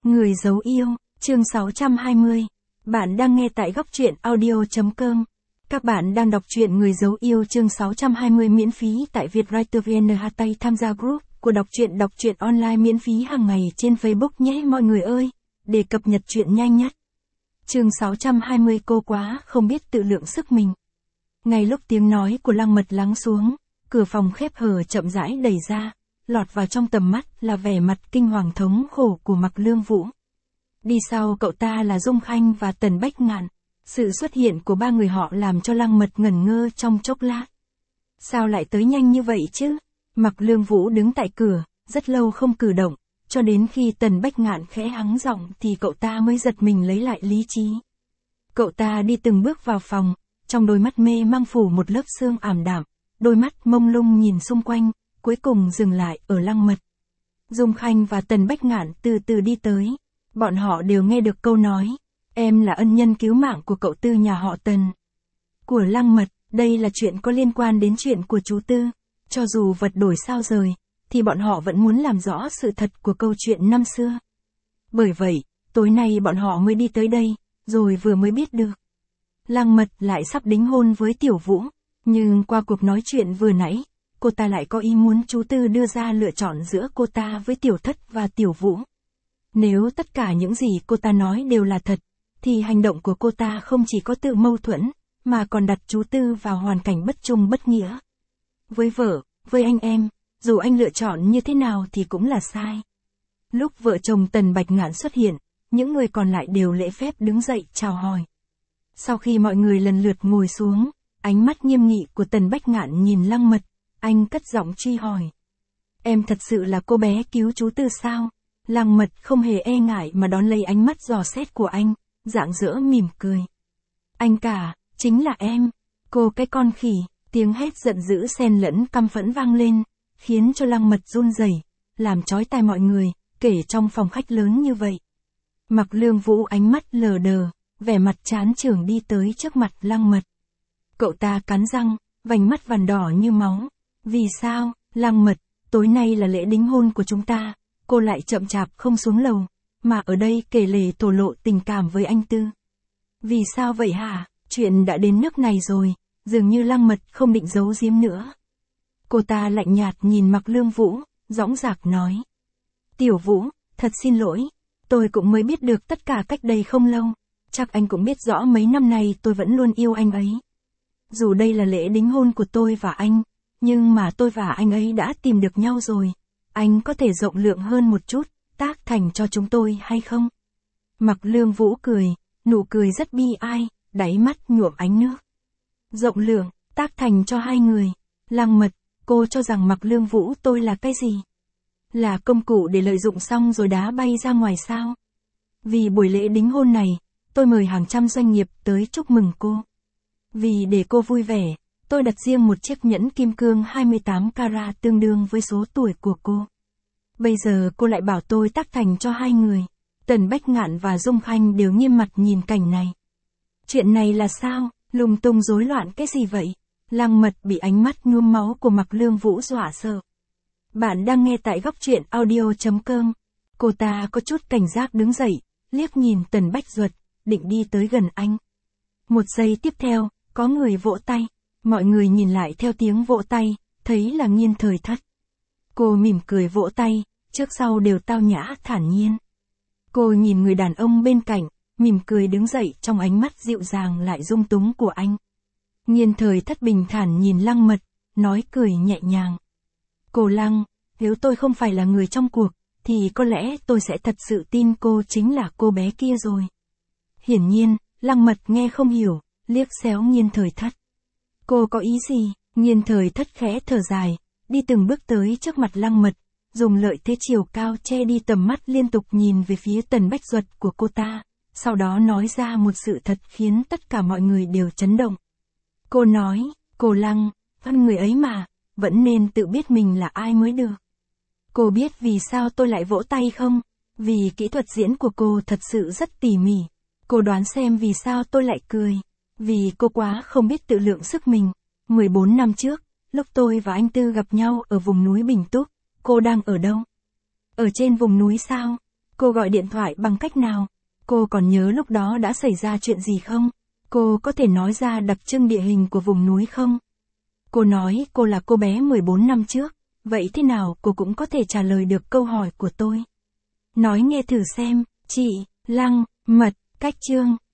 Người giấu yêu, chương 620. Bạn đang nghe tại góc truyện audio.com. Các bạn đang đọc truyện Người giấu yêu chương 620 miễn phí tại Vietwriter VN. Tham gia group của đọc truyện online miễn phí hàng ngày trên Facebook nhé mọi người ơi, để cập nhật truyện nhanh nhất. Chương 620 cô quá không biết tự lượng sức mình. Ngay lúc tiếng nói của Lăng Mật lắng xuống, cửa phòng khép hờ chậm rãi đẩy ra, lọt vào trong tầm mắt là vẻ mặt kinh hoàng thống khổ của Mạc Lương Vũ. Đi sau cậu ta là Dung Khanh và Tần Bách Ngạn. Sự xuất hiện của ba người họ làm cho Lăng Mật ngẩn ngơ trong chốc lát. Sao lại tới nhanh như vậy chứ? Mạc Lương Vũ đứng tại cửa, rất lâu không cử động, cho đến khi Tần Bách Ngạn khẽ hắng giọng thì cậu ta mới giật mình lấy lại lý trí. Cậu ta đi từng bước vào phòng, trong đôi mắt mê mang phủ một lớp sương ảm đạm, đôi mắt mông lung nhìn xung quanh, cuối cùng dừng lại ở Lăng Mật. Dung Khanh và Tần Bách Ngạn từ từ đi tới, bọn họ đều nghe được câu nói, em là ân nhân cứu mạng của cậu Tư nhà họ Tần. Của Lăng Mật, đây là chuyện có liên quan đến chuyện của chú Tư, cho dù vật đổi sao rời, thì bọn họ vẫn muốn làm rõ sự thật của câu chuyện năm xưa. Bởi vậy, tối nay bọn họ mới đi tới đây, rồi vừa mới biết được. Lăng Mật lại sắp đính hôn với Tiểu Vũ, nhưng qua cuộc nói chuyện vừa nãy, cô ta lại có ý muốn chú Tư đưa ra lựa chọn giữa cô ta với Tiểu Thất và Tiểu Vũ. Nếu tất cả những gì cô ta nói đều là thật, thì hành động của cô ta không chỉ có tự mâu thuẫn, mà còn đặt chú Tư vào hoàn cảnh bất trung bất nghĩa. Với vợ, với anh em, dù anh lựa chọn như thế nào thì cũng là sai. Lúc vợ chồng Tần Bách Ngạn xuất hiện, những người còn lại đều lễ phép đứng dậy chào hỏi. Sau khi mọi người lần lượt ngồi xuống, ánh mắt nghiêm nghị của Tần Bách Ngạn nhìn Lăng Mật, anh cất giọng truy hỏi. Em thật sự là cô bé cứu chú Tư sao? Lăng Mật không hề e ngại mà đón lấy ánh mắt dò xét của anh, rạng rỡ mỉm cười. Anh cả, chính là em. Cô cái con khỉ, tiếng hét giận dữ xen lẫn căm phẫn vang lên, khiến cho Lăng Mật run rẩy, làm chói tai mọi người, kể trong phòng khách lớn như vậy. Mạc Lương Vũ ánh mắt lờ đờ, vẻ mặt chán chường đi tới trước mặt Lăng Mật. Cậu ta cắn răng, vành mắt vằn đỏ như máu. Vì sao, Lăng Mật, tối nay là lễ đính hôn của chúng ta, cô lại chậm chạp không xuống lầu, mà ở đây kể lể thổ lộ tình cảm với anh Tư. Vì sao vậy hả? Chuyện đã đến nước này rồi, dường như Lăng Mật không định giấu giếm nữa. Cô ta lạnh nhạt nhìn Mạc Lương Vũ, dõng dạc nói. Tiểu Vũ, thật xin lỗi, tôi cũng mới biết được tất cả cách đây không lâu, chắc anh cũng biết rõ mấy năm nay tôi vẫn luôn yêu anh ấy. Dù đây là lễ đính hôn của tôi và anh, nhưng mà tôi và anh ấy đã tìm được nhau rồi, anh có thể rộng lượng hơn một chút, tác thành cho chúng tôi hay không? Mạc Lương Vũ cười, nụ cười rất bi ai, đáy mắt nhuộm ánh nước. Rộng lượng, tác thành cho hai người. Lăng Mật, cô cho rằng Mạc Lương Vũ tôi là cái gì? Là công cụ để lợi dụng xong rồi đá bay ra ngoài sao? Vì buổi lễ đính hôn này, tôi mời hàng trăm doanh nghiệp tới chúc mừng cô. Vì để cô vui vẻ, tôi đặt riêng một chiếc nhẫn kim cương 28 carat tương đương với số tuổi của cô. Bây giờ cô lại bảo tôi tác thành cho hai người. Tần Bách Ngạn và Dung Khanh đều nghiêm mặt nhìn cảnh này. Chuyện này là sao? Lung tung rối loạn cái gì vậy? Lăng Mật bị ánh mắt nhuốm máu của Mạc Lương Vũ dọa sợ. Bạn đang nghe tại góc truyện audio.com. Cô ta có chút cảnh giác đứng dậy, liếc nhìn Tần Bách Duật, định đi tới gần anh. Một giây tiếp theo, có người vỗ tay. Mọi người nhìn lại theo tiếng vỗ tay, thấy là Nghiên Thời Thất. Cô mỉm cười vỗ tay, trước sau đều tao nhã thản nhiên. Cô nhìn người đàn ông bên cạnh, mỉm cười đứng dậy trong ánh mắt dịu dàng lại dung túng của anh. Nghiên Thời Thất bình thản nhìn Lăng Mật, nói cười nhẹ nhàng. Cô Lăng, nếu tôi không phải là người trong cuộc, thì có lẽ tôi sẽ thật sự tin cô chính là cô bé kia rồi. Hiển nhiên, Lăng Mật nghe không hiểu, liếc xéo Nghiên Thời Thất. Cô có ý gì? Nghiên Thời Thất khẽ thở dài, đi từng bước tới trước mặt Lăng Mật, dùng lợi thế chiều cao che đi tầm mắt liên tục nhìn về phía Tần Bách Duật của cô ta, sau đó nói ra một sự thật khiến tất cả mọi người đều chấn động. Cô nói, cô Lăng, con người ấy mà, vẫn nên tự biết mình là ai mới được. Cô biết vì sao tôi lại vỗ tay không? Vì kỹ thuật diễn của cô thật sự rất tỉ mỉ. Cô đoán xem vì sao tôi lại cười. Vì cô quá không biết tự lượng sức mình. 14 năm trước, lúc tôi và anh Tư gặp nhau ở vùng núi Bình Túc, cô đang ở đâu? Ở trên vùng núi sao? Cô gọi điện thoại bằng cách nào? Cô còn nhớ lúc đó đã xảy ra chuyện gì không? Cô có thể nói ra đặc trưng địa hình của vùng núi không? Cô nói cô là cô bé 14 năm trước, vậy thế nào cô cũng có thể trả lời được câu hỏi của tôi. Nói nghe thử xem, chị, Lăng, Mật, Cách Chương.